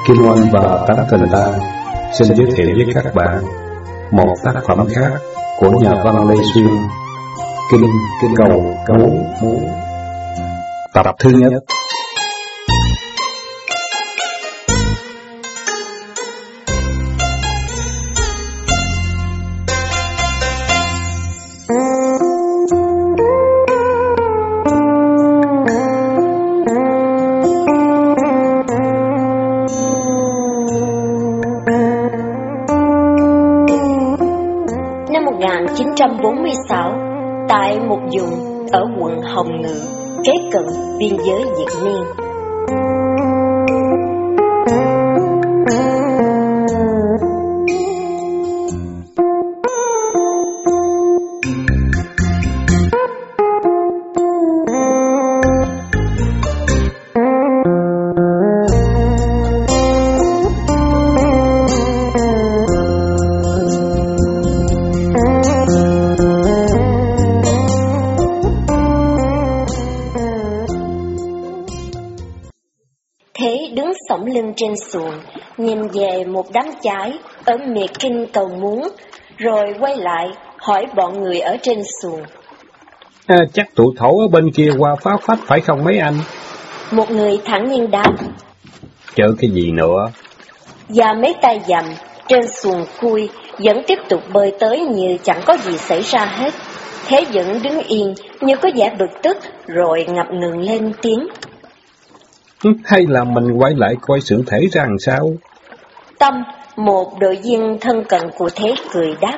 Kim Oanh và Tám Tình Lang xin giới thiệu với các bạn một tác phẩm khác của nhà văn Lê Xuyên, Kinh Cầu Muốn, tập thứ nhất. Năm 1946, tại một vùng ở quận Hồng Ngự, kế cận biên giới Việt Miên. Thế đứng xổm lưng trên xuồng, nhìn về một đám cháy ở miệt Kinh Cầu Muốn, rồi quay lại hỏi bọn người ở trên xuồng. Chắc tụi thổ ở bên kia qua phá phách phải không mấy anh? Một người thẳng nhiên đáp. Chớ cái gì nữa? Và mấy tay dầm trên xuồng cui vẫn tiếp tục bơi tới như chẳng có gì xảy ra hết. Thế vẫn đứng yên như có vẻ bực tức, rồi ngập ngừng lên tiếng. Hay là mình quay lại coi sự thể ra làm sao? Tâm, một đội viên thân cận của Thế, cười đáp.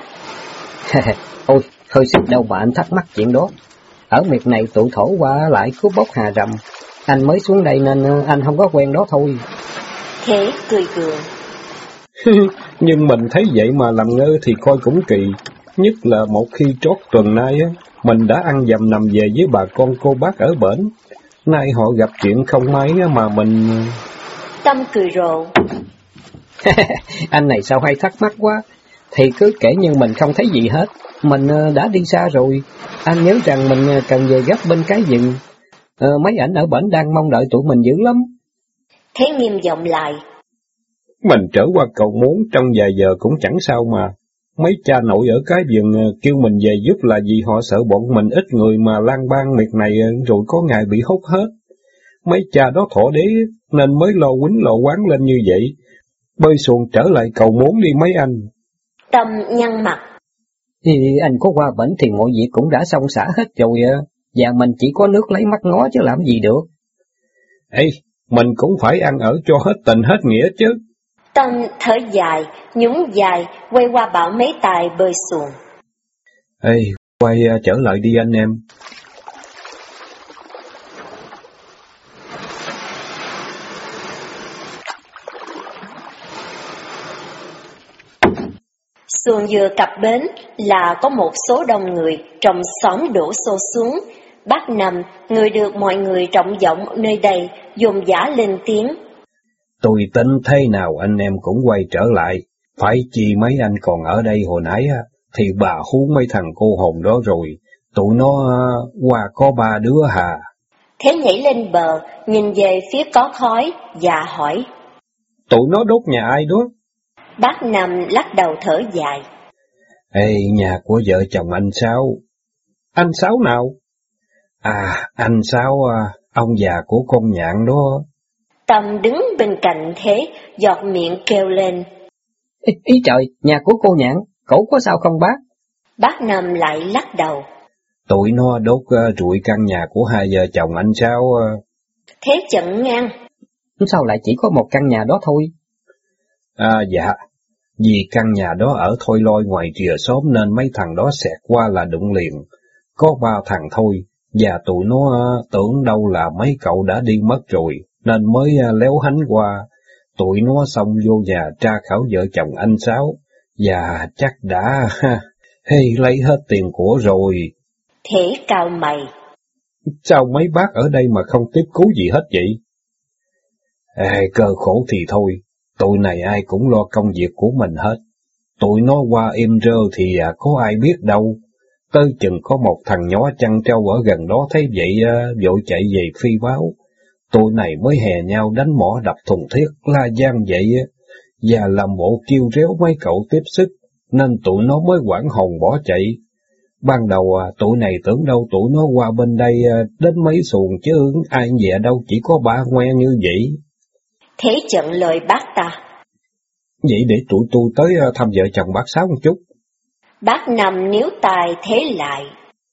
Ôi, thôi sức đâu mà anh thắc mắc chuyện đó. Ở miệt này tụi thổ qua lại cứ bốc hà rầm. Anh mới xuống đây nên anh không có quen đó thôi. Thế cười gượng. Nhưng mình thấy vậy mà làm ngơ thì coi cũng kỳ. Nhất là một khi trót tuần nay mình đã ăn dầm nằm về với bà con cô bác ở bển. Nay họ gặp chuyện không may mà mình... Tâm cười rộ. Anh này sao hay thắc mắc quá. Thì cứ kể như mình không thấy gì hết. Mình đã đi xa rồi. Anh nhớ rằng mình cần về gấp bên cái rừng. Mấy ảnh ở bển đang mong đợi tụi mình dữ lắm. Thế nghiêm giọng lại. Mình trở qua Cầu Muốn trong vài giờ cũng chẳng sao mà. Mấy cha nội ở cái vườn kêu mình về giúp là vì họ sợ bọn mình ít người mà lang bang miệt này rồi có ngày bị hốt hết. Mấy cha đó thổ đế nên mới lo quýnh lo quán lên như vậy. Bơi xuồng trở lại Cầu Muốn đi mấy anh. Tâm nhăn mặt. Thì anh có qua bển thì mọi việc cũng đã xong xả hết rồi. Và mình chỉ có nước lấy mắt ngó chứ làm gì được. Ê, mình cũng phải ăn ở cho hết tình hết nghĩa chứ. Tâm thở dài, nhún dài, quay qua bảo mấy tài bơi xuồng. Ê, quay trở lại đi anh em. Xuồng vừa cập bến là có một số đông người trong xóm đổ xô xuống. Bác Năm, người được mọi người trọng vọng nơi đây, dồn dã lên tiếng. Tôi tính thế nào anh em cũng quay trở lại, phải chi mấy anh còn ở đây hồi nãy thì bà hú mấy thằng cô hồn đó rồi, tụi nó qua có 3 đứa hà. Thế nhảy lên bờ, nhìn về phía có khói và hỏi. Tụi nó đốt nhà ai đó? Bác Năm lắc đầu thở dài. Ê, nhà của vợ chồng anh Sáu. Anh Sáu nào? À, anh Sáu, ông già của con Nhạn đó. Tâm đứng bên cạnh Thế, giọt miệng kêu lên. Ý trời, nhà của cô Nhạn, cậu có sao không bác? Bác Năm lại lắc đầu. Tụi nó đốt trụi căn nhà của hai vợ chồng anh Sáu. Thế chận ngang. Sao lại chỉ có một căn nhà đó thôi? Dạ, vì căn nhà đó ở Thôi Loi ngoài rìa xóm nên mấy thằng đó xẹt qua là đụng liền. Có 3 thằng thôi, và tụi nó tưởng đâu là mấy cậu đã đi mất rồi, nên mới léo hánh qua. Tụi nó xong vô nhà tra khảo vợ chồng anh Sáu, và chắc đã lấy hết tiền của rồi. Thế cau mày. Sao mấy bác ở đây mà không tiếp cứu gì hết vậy? Cơ khổ thì thôi, tụi này ai cũng lo công việc của mình hết. Tụi nó qua im rơ thì có ai biết đâu. Tới chừng có một thằng nhỏ chăn trâu ở gần đó thấy vậy vội chạy về phi báo. Tụi này mới hè nhau đánh mỏ đập thùng thiết, la gian vậy, và làm bộ kêu réo mấy cậu tiếp sức, nên tụi nó mới hoảng hồn bỏ chạy. Ban đầu tụi này tưởng đâu tụi nó qua bên đây đến mấy xuồng chứ ai về đâu, chỉ có ba ngoe như vậy. Thế chận lời bác ta. Vậy để tụi tôi tới thăm vợ chồng bác Sáu một chút. Bác Năm níu tài thế lại.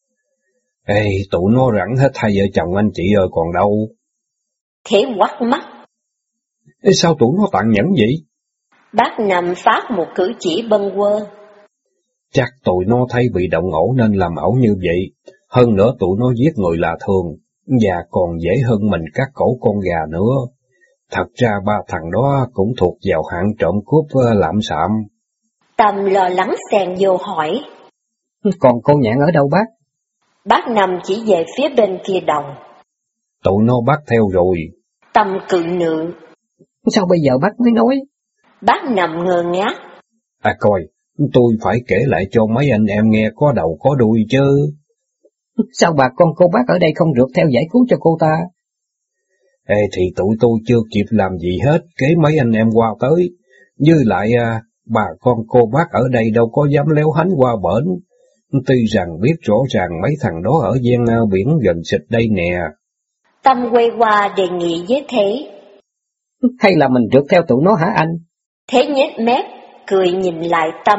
Ê, tụi nó rẵng hết hai vợ chồng anh chị ơi còn đâu. Thế quắt mắt. Ê, sao tụi nó tàn nhẫn vậy? Bác Năm phát một cử chỉ bâng quơ. Chắc tụi nó thấy bị động ẩu nên làm ẩu như vậy. Hơn nữa tụi nó giết người là thường, và còn dễ hơn mình cắt cổ con gà nữa. Thật ra ba thằng đó cũng thuộc vào hạng trộm cướp lạm xạm. Tâm lo lắng xen vô hỏi. Còn cô Nhạn ở đâu bác? Bác Năm chỉ về phía bên kia đồng. Tụi nó bắt theo rồi. Tâm cự nự. Sao bây giờ bác mới nói? Bác Năm ngơ ngác. À coi, tôi phải kể lại cho mấy anh em nghe có đầu có đuôi chứ. Sao bà con cô bác ở đây không rượt theo giải cứu cho cô ta? Ê, thì tụi tôi chưa kịp làm gì hết, kế mấy anh em qua tới. Với lại bà con cô bác ở đây đâu có dám léo hánh qua bển. Tuy rằng biết rõ ràng mấy thằng đó ở gian biển gần xịt đây nè. Tâm quay qua đề nghị với Thế. Hay là mình rượt theo tụi nó hả anh? Thế nhếch mép, cười nhìn lại Tâm.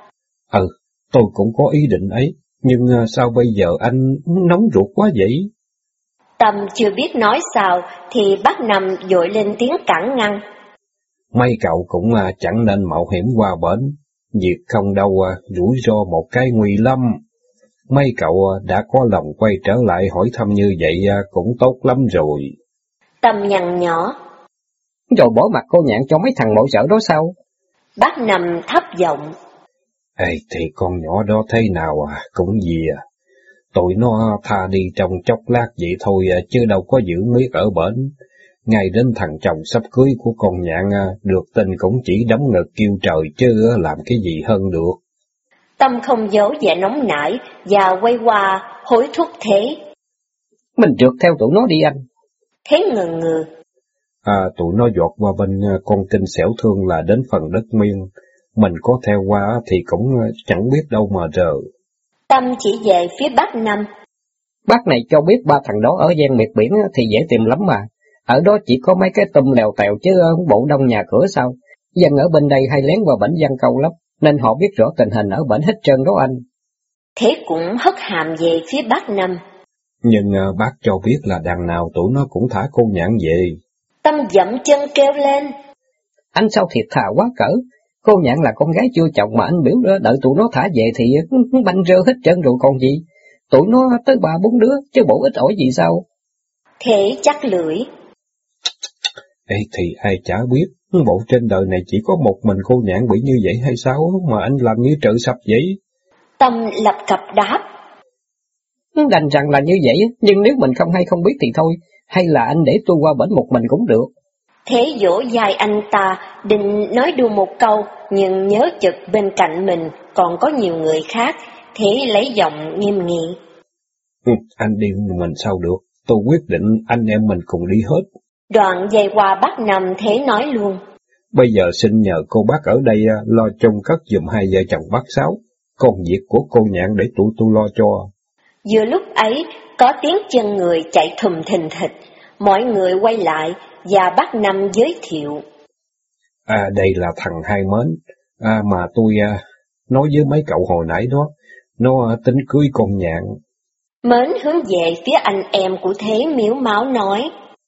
Tôi cũng có ý định ấy, nhưng sao bây giờ anh nóng ruột quá vậy? Tâm chưa biết nói sao, thì bác Năm vội lên tiếng cản ngăn. Mấy cậu cũng chẳng nên mạo hiểm qua bển, việc không đâu rủi ro một cái nguy lắm. Mấy cậu đã có lòng quay trở lại hỏi thăm như vậy cũng tốt lắm rồi. Tâm nhăn nhó. Rồi bỏ mặt cô Nhạn cho mấy thằng mội sợ đó sao? Bác Năm thấp giọng. Ê, thì con nhỏ đó thế nào cũng gì tụi nó tha đi trong chốc lát vậy thôi chứ đâu có giữ miết ở bển. Ngay đến thằng chồng sắp cưới của con Nhạn được tin cũng chỉ đấm ngực kêu trời chứ làm cái gì hơn được. Tâm không giấu vẻ nóng nảy và quay qua hối thúc Thế. Mình trượt theo tụi nó đi anh. Thế ngừ ngừ. Tụi nó giọt qua bên con kênh xẻo thương là đến phần đất miên. Mình có theo qua thì cũng chẳng biết đâu mà rờ. Tâm chỉ về phía bác Năm. Bác này cho biết ba thằng đó ở gian miệt biển thì dễ tìm lắm mà. Ở đó chỉ có mấy cái tum lèo tèo chứ bộ đông nhà cửa sao. Dân ở bên đây hay lén vào bển giăng câu lắm, nên họ biết rõ tình hình ở bển hết trơn đó anh. Thế cũng hất hàm về phía bác Năm. Nhưng bác cho biết là đằng nào tụi nó cũng thả cô Nhạn về. Tâm dậm chân kêu lên. Anh sao thiệt thà quá cỡ. Cô Nhạn là con gái chưa chồng mà anh biểu đợi tụi nó thả về thì banh rơ hết trơn rồi còn gì. Tụi nó tới 3-4 đứa chứ bộ ít ỏi gì sao. Thế chắc lưỡi. Ê, thì ai chả biết, bộ trên đời này chỉ có một mình cô Nhạn bị như vậy hay sao mà anh làm như trời sập vậy? Tâm lập cập đáp. Đành rằng là như vậy, nhưng nếu mình không hay không biết thì thôi, hay là anh để tôi qua bển một mình cũng được. Thế dỗ dài anh ta, định nói đùa một câu, nhưng nhớ chực bên cạnh mình còn có nhiều người khác, Thế lấy giọng nghiêm nghị. Anh đi mình sao được, tôi quyết định anh em mình cùng đi hết. Đoạn dày qua bác Năm Thế nói luôn. Bây giờ xin nhờ cô bác ở đây lo trông cất giùm hai vợ chồng bác Sáu, còn việc của cô Nhạn để tụi tôi lo cho. Vừa lúc ấy, có tiếng chân người chạy thùm thình thịch, mọi người quay lại và bác Năm giới thiệu. Đây là thằng Hai Mến, mà tôi nói với mấy cậu hồi nãy đó, nó tính cưới con Nhạn. Mến hướng về phía anh em của Thế miếu máu nói.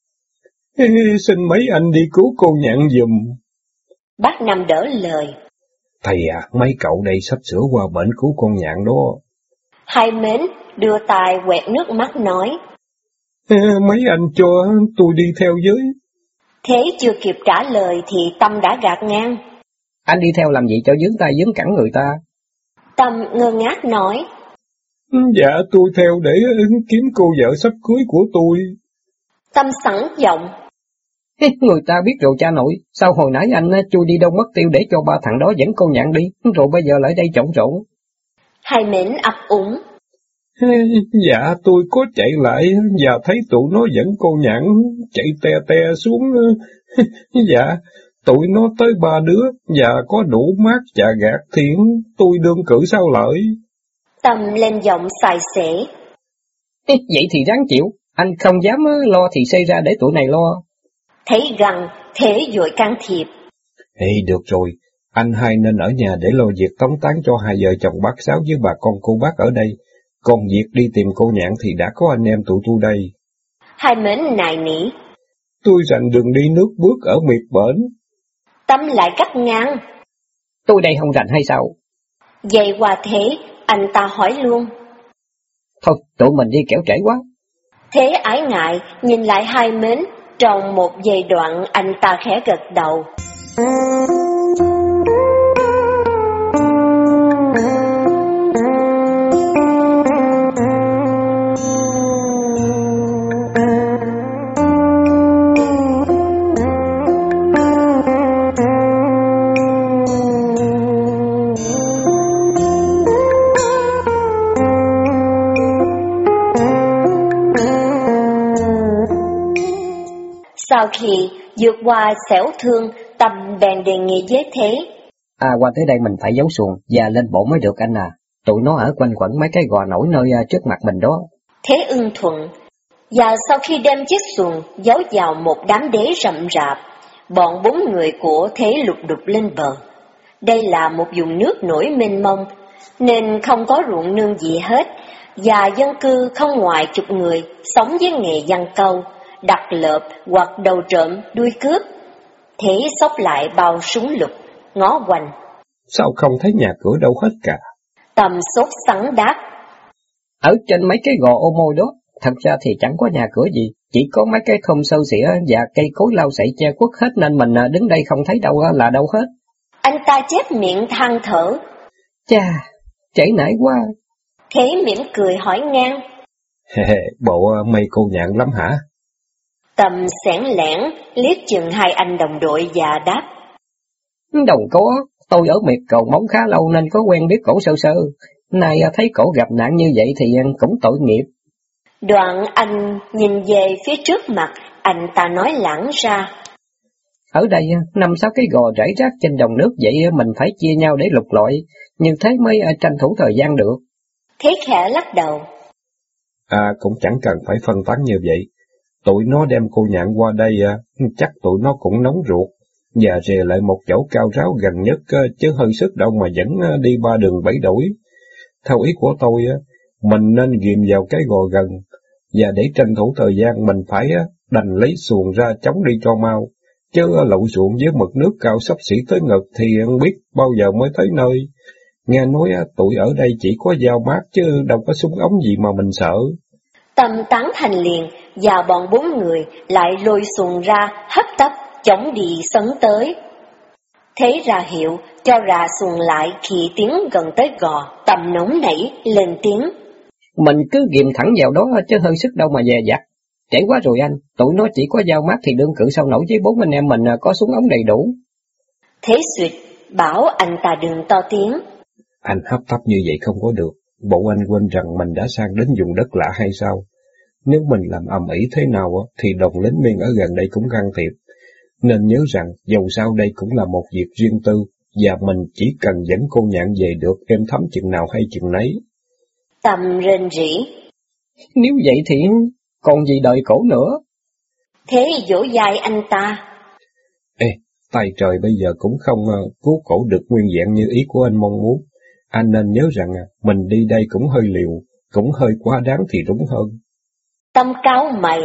Xin mấy anh đi cứu cô Nhạn giùm. Bác Năm đỡ lời. Thầy mấy cậu đây sắp sửa qua bển cứu con Nhạn đó. Hai Mến đưa tay quẹt nước mắt nói. Mấy anh cho tôi đi theo với. Thế chưa kịp trả lời thì Tâm đã gạt ngang. Anh đi theo làm gì cho dướng tay dướng cẳng người ta? Tâm ngơ ngác nói. Dạ tôi theo để kiếm cô vợ sắp cưới của tôi. Tâm sẵn giọng. Người ta biết rồi cha nội, sao hồi nãy anh chui đi đâu mất tiêu để cho ba thằng đó dẫn con Nhạn đi, rồi bây giờ lại đây trộn rộn. Hai Mến ấp úng. Dạ, tôi có chạy lại và thấy tụi nó dẫn cô Nhạn chạy te te xuống. Dạ, tụi nó tới 3 đứa và có đủ mát và gạt thiện, tôi đương cử sao lợi. Tâm lên giọng xài xể. Vậy thì ráng chịu, anh không dám lo thì xây ra để tụi này lo. Thấy gằn, thế vội can thiệp. Ê, được rồi, anh hai nên ở nhà để lo việc tống táng cho hai vợ chồng bác Sáu với bà con cô bác ở đây. Còn việc đi tìm cô Nhạn thì đã có anh em tụi tôi đây. Hai mến nài nỉ. Tôi rành đường đi nước bước ở miệt bển. Tâm lại cắt ngang. Tôi đây không rành hay sao? Vậy qua thế, anh ta hỏi luôn. Thôi, tụi mình đi kẻo trễ quá. Thế ái ngại, nhìn lại hai mến, trong một giây đoạn anh ta khẽ gật đầu. Sau khi vượt qua xẻo thương, Tâm bèn đề nghị với Thế. Qua tới đây mình phải giấu xuồng và lên bộ mới được anh à. Tụi nó ở quanh quẩn mấy cái gò nổi nơi trước mặt mình đó. Thế ưng thuận. Và sau khi đem chiếc xuồng giấu vào một đám đế rậm rạp, bọn 4 người của Thế lục đục lên bờ. Đây là một vùng nước nổi mênh mông, nên không có ruộng nương gì hết, và dân cư không ngoài chục người sống với nghề giăng câu, đặt lợp hoặc đầu trộm đuôi cướp. Thế xốc lại bao súng lục, ngó quanh. Sao không thấy nhà cửa đâu hết cả? Tâm sốt sắng đáp. Ở trên mấy cái gò ô môi đó, thật ra thì chẳng có nhà cửa gì, chỉ có mấy cái thôm sâu xỉa và cây cối lau sậy che khuất hết nên mình đứng đây không thấy đâu là đâu hết. Anh ta chép miệng than thở. Chà, trễ nải quá. Thế mỉm cười hỏi ngang. Bộ mây cô Nhạn lắm hả? Tâm xẻn lẻn liếc chừng hai anh đồng đội và đáp. Đâu có, tôi ở miệt cầu móng khá lâu nên có quen biết cổ sơ sơ. Nay thấy cổ gặp nạn như vậy thì cũng tội nghiệp. Đoạn anh nhìn về phía trước mặt, anh ta nói lãng ra. Ở đây 5-6 cái gò rải rác trên dòng nước, vậy mình phải chia nhau để lục lọi, như thế mới tranh thủ thời gian được. Thế khẽ lắc đầu. Cũng chẳng cần phải phân tán như vậy. Tụi nó đem cô Nhạn qua đây, chắc tụi nó cũng nóng ruột, và rề lại một chỗ cao ráo gần nhất, chứ hơi sức đâu mà vẫn đi 3 đường 7 đổi. Theo ý của tôi, mình nên ghìm vào cái gò gần, và để tranh thủ thời gian mình phải đành lấy xuồng ra chống đi cho mau, chứ lội xuồng với mực nước cao xấp xỉ tới ngực thì không biết bao giờ mới tới nơi. Nghe nói tụi ở đây chỉ có dao mát chứ đâu có súng ống gì mà mình sợ. Tâm tán thành liền, và bọn 4 người lại lôi xuồng ra, hấp tấp chống đi sấn tới. Thế ra hiệu cho rà xuồng lại khi tiến gần tới gò. Tâm nóng nảy lên tiếng. Mình cứ ghìm thẳng vào đó chứ hơi sức đâu mà dè dặt. Trễ quá rồi anh, tụi nó chỉ có dao mát thì đương cự sao nổi với 4 anh em mình có súng ống đầy đủ. Thế suyệt bảo anh ta đừng to tiếng. Anh hấp tấp như vậy không có được, bộ anh quên rằng mình đã sang đến vùng đất lạ hay sao? Nếu mình làm ầm ĩ thế nào thì đồng lính Miên ở gần đây cũng can thiệp. Nên nhớ rằng dầu sao đây cũng là một việc riêng tư, và mình chỉ cần dẫn cô Nhạn về được êm thấm chừng nào hay chừng nấy. Tâm rên rỉ. Nếu vậy thì còn gì đợi cổ nữa. Thế vỗ vai anh ta. Ê, tay trời bây giờ cũng không cứu cổ được nguyên vẹn như ý của anh mong muốn. Anh nên nhớ rằng mình đi đây cũng hơi liều, cũng hơi quá đáng thì đúng hơn. Tâm cáu mày.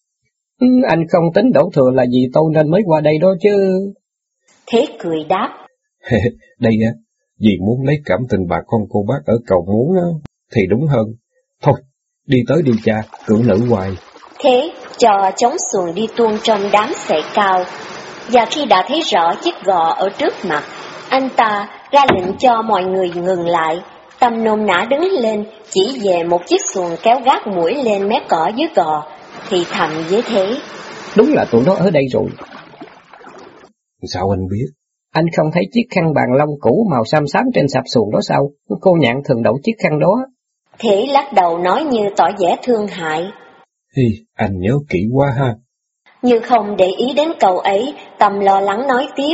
Anh không tính đổ thừa là vì tôi nên mới qua đây đó chứ. Thế cười đáp. Đây vì muốn lấy cảm tình bà con cô bác ở cầu muốn thì đúng hơn. Thôi, đi tới đi cha, cưỡng nữ hoài. Thế cho chống xuồng đi tuôn trong đám sậy cao, và khi đã thấy rõ chiếc gò ở trước mặt, anh ta ra lệnh cho mọi người ngừng lại. Tâm nôn nã đứng lên, chỉ về một chiếc xuồng kéo gác mũi lên mé cỏ dưới gò, thì thầm với Thế. Đúng là tụi nó ở đây rồi. Sao anh biết? Anh không thấy chiếc khăn bàn lông cũ màu xám xám trên sạp xuồng đó sao? Cô Nhạn thường đậu chiếc khăn đó. Thế lắc đầu nói như tỏ vẻ thương hại. Hi, anh nhớ kỹ quá ha. Như không để ý đến câu ấy, Tâm lo lắng nói tiếp.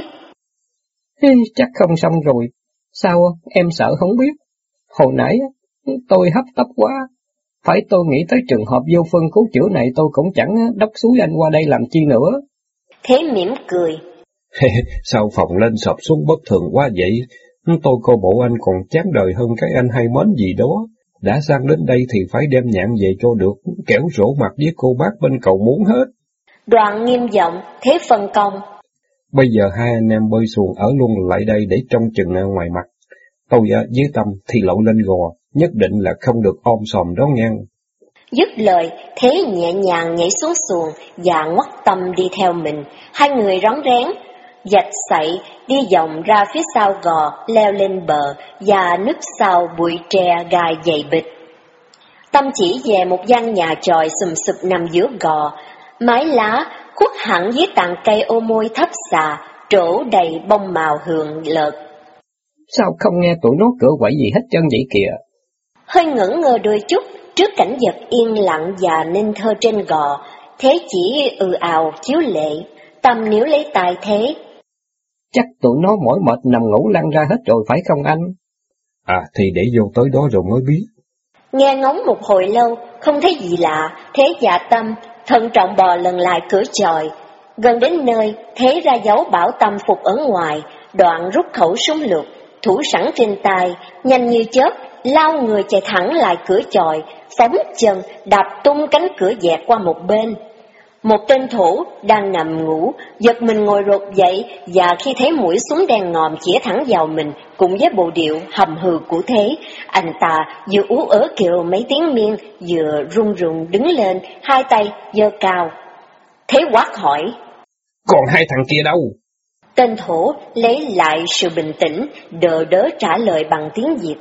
Hi, chắc không xong rồi. Sao em sợ không biết? Hồi nãy tôi hấp tấp quá. Phải tôi nghĩ tới trường hợp vô phương cứu chữa này tôi cũng chẳng đốc xúi anh qua đây làm chi nữa. Thế mỉm cười. Sao phòng lên sập xuống bất thường quá vậy? Tôi coi bộ anh còn chán đời hơn cái anh hay mến gì đó. Đã sang đến đây thì phải đem nhạn về cho được, kẻo rỗ mặt với cô bác bên cầu muốn hết. Đoạn nghiêm giọng, thế phân công. Bây giờ hai anh em bơi xuồng ở luôn lại đây để trông chừng ngoài mặt. Tôi với Tâm thì lội lên gò, nhất định là không được om sòm đó ngang. Dứt lời, Thế nhẹ nhàng nhảy xuống xuồng và ngoắt Tâm đi theo mình. Hai người rón rén, dạch sậy, đi vòng ra phía sau gò, leo lên bờ và núp sau bụi tre gai dày bịch. Tâm chỉ về một gian nhà chòi sùm sụp nằm giữa gò, mái lá khuất hẳn dưới tàn cây ô môi thấp xà, trổ đầy bông màu hường lợt. Sao không nghe tụi nó cửa quậy gì hết trơn vậy kìa? Hơi ngẩn ngơ đôi chút trước cảnh vật yên lặng và nên thơ trên gò, Thế chỉ ào chiếu lệ. Tâm níu lấy tay Thế. Chắc tụi nó mỏi mệt nằm ngủ lăn ra hết rồi phải không anh? Thì để vô tới đó rồi mới biết. Nghe ngóng một hồi lâu, không thấy gì lạ, Thế dạ Tâm thận trọng bò lần lại cửa chòi. Gần đến nơi, Thế ra dấu bảo Tâm phục ở ngoài, đoạn rút khẩu súng lục, thủ sẵn trên tay, nhanh như chớp, lao người chạy thẳng lại cửa chòi, phóng chân, đạp tung cánh cửa dẹt qua một bên. Một tên thủ đang nằm ngủ, giật mình ngồi rột dậy, và khi thấy mũi súng đen ngòm chĩa thẳng vào mình, cùng với bộ điệu hầm hừ của Thế, anh ta vừa ú ớ kêu mấy tiếng miên, vừa run run đứng lên, hai tay giơ cao. Thế quát hỏi: Còn hai thằng kia đâu? Tên thủ lấy lại sự bình tĩnh, đờ đớ trả lời bằng tiếng Việt: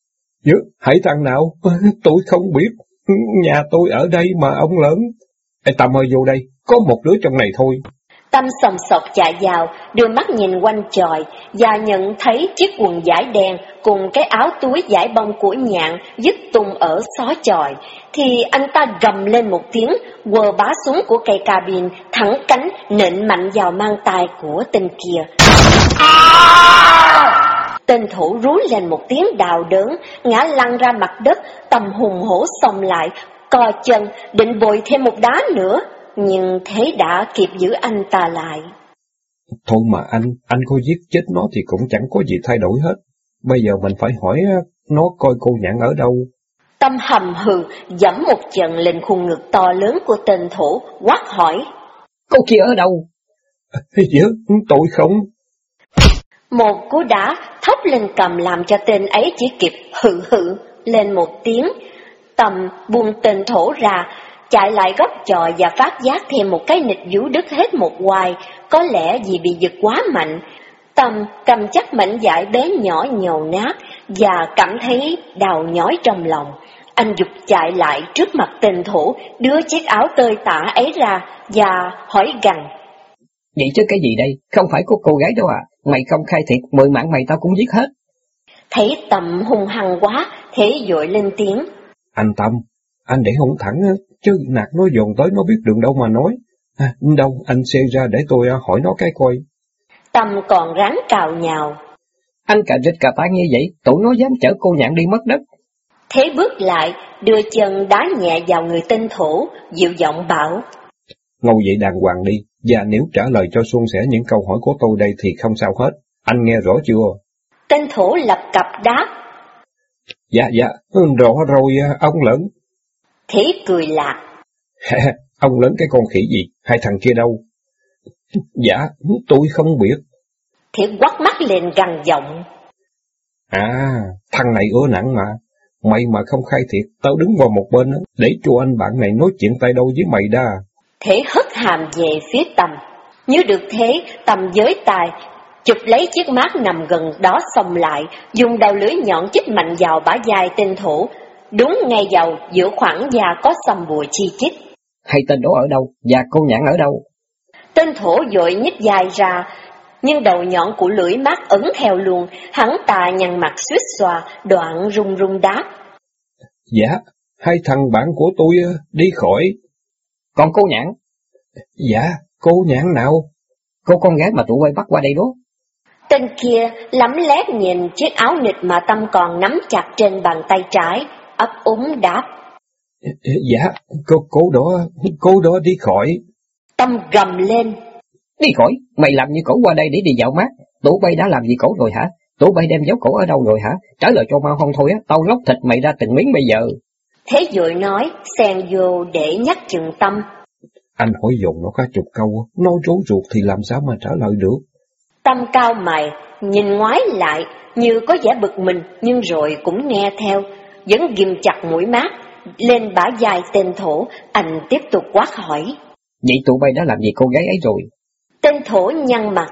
Hãy thằng nào? Tôi không biết. Nhà tôi ở đây mà ông lớn. Tâm ơi, vô đây, có một đứa trong này thôi. Tâm sòng sọc chạy vào, đưa mắt nhìn quanh chòi và nhận thấy chiếc quần vải đen cùng cái áo túi vải bông của Nhạn dứt tung ở xó chòi, thì anh ta gầm lên một tiếng, quờ bá súng của cây cabin thẳng cánh nện mạnh vào mang tay của tên kia. Tên thủ rú lên một tiếng đau đớn, ngã lăn ra mặt đất. Tâm hùng hổ xông lại, co chân định bồi thêm một đá nữa, nhưng Thế đã kịp giữ anh ta lại. Thôi mà anh có giết chết nó thì cũng chẳng có gì thay đổi hết. Bây giờ mình phải hỏi nó coi cô Nhạn ở đâu. Tâm hầm hừ giẫm một chân lên khuôn ngực to lớn của tên thủ, quát hỏi: Cô kia ở đâu? Tôi không. Một cú đá thốc lên cầm làm cho tên ấy chỉ kịp hự hự lên một tiếng. Tâm buông tên thổ ra, chạy lại góc chòi và phát giác thêm một cái nịch vú đứt hết một quai, có lẽ vì bị giật quá mạnh. Tâm cầm chắc mảnh vải bé nhỏ nhầu nát và cảm thấy đau nhói trong lòng. Anh giục chạy lại trước mặt tên thủ, đưa chiếc áo tơi tả ấy ra và hỏi gằn: Vậy chứ cái gì đây? Không phải có cô gái đâu à? Mày không khai thiệt, 10 mạng mày tao cũng giết hết. Thấy Tâm hung hăng quá, Thế vội lên tiếng: Anh Tâm, anh để hung thẳng chứ nạt nó dồn tới nó biết đường đâu mà nói. Đâu, anh xe ra để tôi hỏi nó cái coi. Tâm còn ráng cào nhào: Anh cà rịch cà tai như vậy, tụi nó dám chở cô Nhạn đi mất đất. Thế bước lại, đưa chân đá nhẹ vào người tên thủ, dịu giọng bảo: Ngồi dậy đàng hoàng đi, và nếu trả lời cho suôn sẻ những câu hỏi của tôi đây thì không sao hết. Anh nghe rõ chưa? Tên thủ lập cập đáp: Dạ, rõ rồi ông lớn. Thế cười lạc: Ông lớn cái con khỉ gì? Hai thằng kia đâu? Dạ, tôi không biết. Thế quắt mắt lên gằn giọng: Thằng này ưa nặng mà. Mày mà không khai thiệt, tao đứng qua một bên để cho anh bạn này nói chuyện tay đâu với mày đa. Thế hất hàm về phía Tâm. Như được thế, Tâm giới tài, chụp lấy chiếc mác nằm gần đó xông lại, dùng đầu lưỡi nhọn chích mạnh vào bả vai tên thủ, đúng ngay vào giữa khoảng da có xăm bùa chi chít. Hay tên đó ở đâu, và cô Nhạn ở đâu? Tên thủ vội nhích vai ra, nhưng đầu nhọn của lưỡi mác ấn theo luôn, hắn ta nhăn mặt suýt xoa, đoạn run run đáp: Dạ, hai thằng bạn của tôi đi khỏi. Còn cô Nhạn? Dạ, cô Nhạn nào? Cô con gái mà tụi bay bắt qua đây đó. Tên kia lấm lét nhìn chiếc áo nịt mà Tâm còn nắm chặt trên bàn tay trái, ấp úng đáp. Dạ, cô đó đi khỏi. Tâm gầm lên. Đi khỏi? Mày làm như cổ qua đây để đi dạo mát. Tụi bay đã làm gì cổ rồi hả? Tụi bay đem giấu cổ ở đâu rồi hả? Trả lời cho mau không thôi á, tao lóc thịt mày ra từng miếng bây giờ. Thế Dội nói, xen vô để nhắc chừng Tâm. Anh hỏi dồn nó cả chục câu, nó rối ruột thì làm sao mà trả lời được. Tâm cao mày, nhìn ngoái lại, như có vẻ bực mình, nhưng rồi cũng nghe theo, vẫn ghim chặt mũi mát, lên bả vai tên Thổ, anh tiếp tục quát hỏi. Vậy tụi bay đã làm gì cô gái ấy rồi? Tên Thổ nhăn mặt.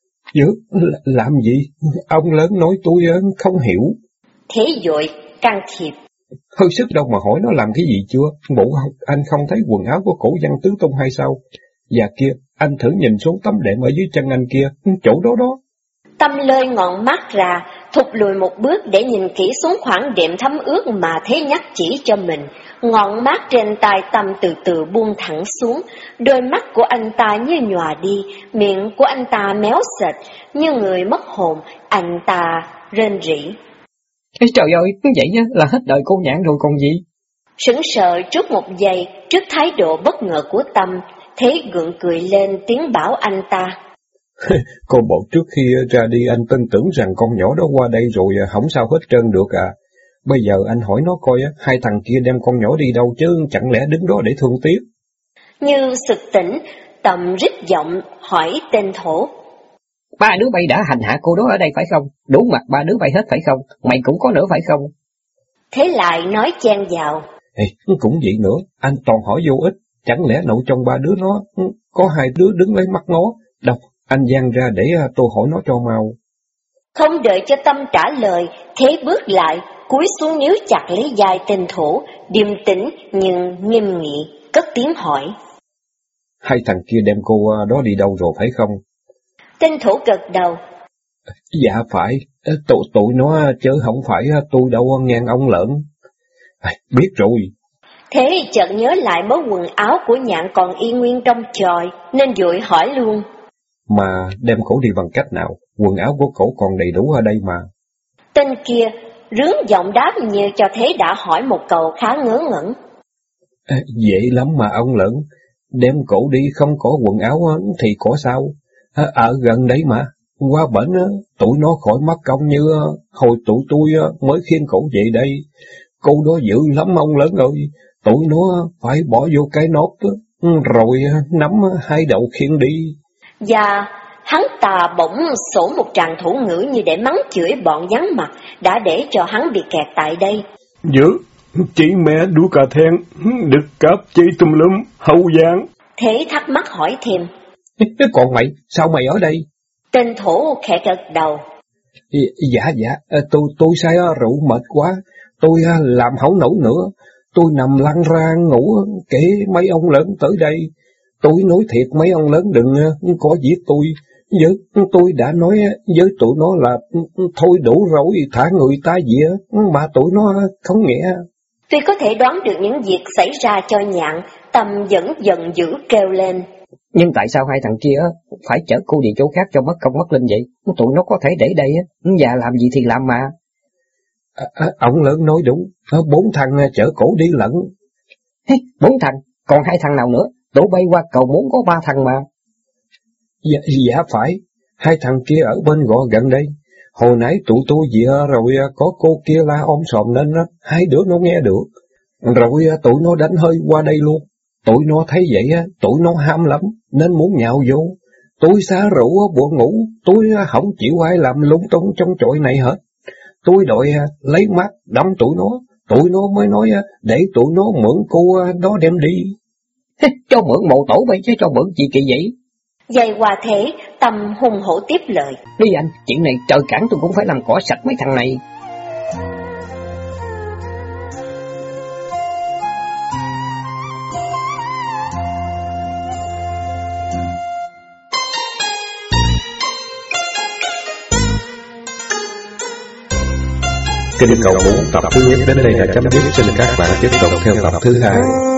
Làm gì? Ông lớn nói tôi không hiểu. Thế Dội can thiệp. Hơi sức đâu mà hỏi nó làm cái gì chưa? Bộ anh không thấy quần áo của cổ văn tứ tung hay sao? Và kia, anh thử nhìn xuống tấm đệm ở dưới chân anh kia, chỗ đó. Tâm lơi ngọn mắt ra, thụt lùi một bước để nhìn kỹ xuống khoảng đệm thấm ướt mà Thế nhắc chỉ cho mình. Ngọn mát trên tai Tâm từ từ buông thẳng xuống, đôi mắt của anh ta như nhòa đi, miệng của anh ta méo sệt, như người mất hồn, anh ta rên rỉ. Trời ơi, vậy là hết đời cô Nhạn rồi còn gì? Sững sờ trước một giây, trước thái độ bất ngờ của Tâm, Thế gượng cười lên tiếng bảo anh ta. Cô bộ trước khi ra đi anh tin tưởng rằng con nhỏ đó qua đây rồi không sao hết trơn được à. Bây giờ anh hỏi nó coi hai thằng kia đem con nhỏ đi đâu chứ chẳng lẽ đứng đó để thương tiếc. Như sực tỉnh, Tâm rít giọng hỏi tên Thổ. Ba đứa bay đã hành hạ cô đó ở đây phải không? Đủ mặt ba đứa bay hết phải không? Mày cũng có nữa phải không? Thế lại nói chen vào. Ê, cũng vậy nữa, anh toàn hỏi vô ích. Chẳng lẽ nội trong ba đứa nó có hai đứa đứng lấy mắt nó? Đâu, anh giang ra để tôi hỏi nó cho mau. Không đợi cho Tâm trả lời, Thế bước lại, cúi xuống níu chặt lấy vai tên Thổ, điềm tĩnh nhưng nghiêm nghị, cất tiếng hỏi. Hai thằng kia đem cô đó đi đâu rồi phải không? Tên Thổ gật đầu. Dạ phải, tụi nó chứ không phải tôi đâu ngang ông lợn. Biết rồi. Thế chợt nhớ lại mớ quần áo của Nhạn còn y nguyên trong chòi, nên vội hỏi luôn. Mà đem cổ đi bằng cách nào? Quần áo của cổ còn đầy đủ ở đây mà. Tên kia rướng giọng đáp như cho Thế đã hỏi một câu khá ngớ ngẩn. Dễ lắm mà ông lẫn. Đem cổ đi không có quần áo thì có sao? Ở gần đấy mà. Qua bển tụi nó khỏi mất công như hồi tụi tôi mới khiêng cổ về đây. Cô đó dữ lắm ông lớn ơi. Tụi nó phải bỏ vô cái nốt rồi nắm hai đầu khiêng đi. Và hắn ta bỗng sổ một tràng thủ ngữ như để mắng chửi bọn vắng mặt đã để cho hắn bị kẹt tại đây. Dữ, chị mẹ đuổi cà then, đực cáp chị tùm lum, hậu giang. Thế thắc mắc hỏi thêm. Còn mày, sao mày ở đây? Tên Thổ khẽ gật đầu. Dạ, tôi say rượu mệt quá, tôi làm không nổi nữa. Tôi nằm lăn ra ngủ, kể mấy ông lớn tới đây. Tôi nói thiệt mấy ông lớn đừng có giết tôi. Tôi đã nói với tụi nó là thôi đủ rồi, thả người ta về, mà tụi nó không nghe. Tuy có thể đoán được những việc xảy ra cho Nhạn, Tâm vẫn giận dữ kêu lên. Nhưng tại sao hai thằng kia phải chở cô đi chỗ khác cho mất công mất linh vậy? Tụi nó có thể để đây và làm gì thì làm mà. Ông lớn nói đúng, 4 thằng chở cổ đi lận. 4 thằng? Còn 2 thằng nào nữa? Tụi bay qua cầu muốn có 3 thằng mà. Dạ phải, 2 thằng kia ở bên gò gần đây. Hồi nãy tụi tôi về rồi có cô kia la sòm nên 2 đứa nó nghe được. Rồi tụi nó đánh hơi qua đây luôn. Tụi nó thấy vậy tụi nó ham lắm nên muốn nhào vô. Tôi xá rượu buồn ngủ, tôi không chịu ai làm lung tung trong chọi này hết. Tôi đòi lấy mắt đâm tụi nó mới nói để tụi nó mượn cô đó đem đi. Cho mượn mộ tổ bay chứ cho mượn gì kỳ vậy? Dày qua Thế, Tâm hùng hổ tiếp lời. Đi anh, chuyện này trời cản tôi cũng phải làm cỏ sạch mấy thằng này. Kinh cầu muốn tập thứ nhất đến đây là chấm dứt. Xin các bạn tiếp tục theo tập thứ 2.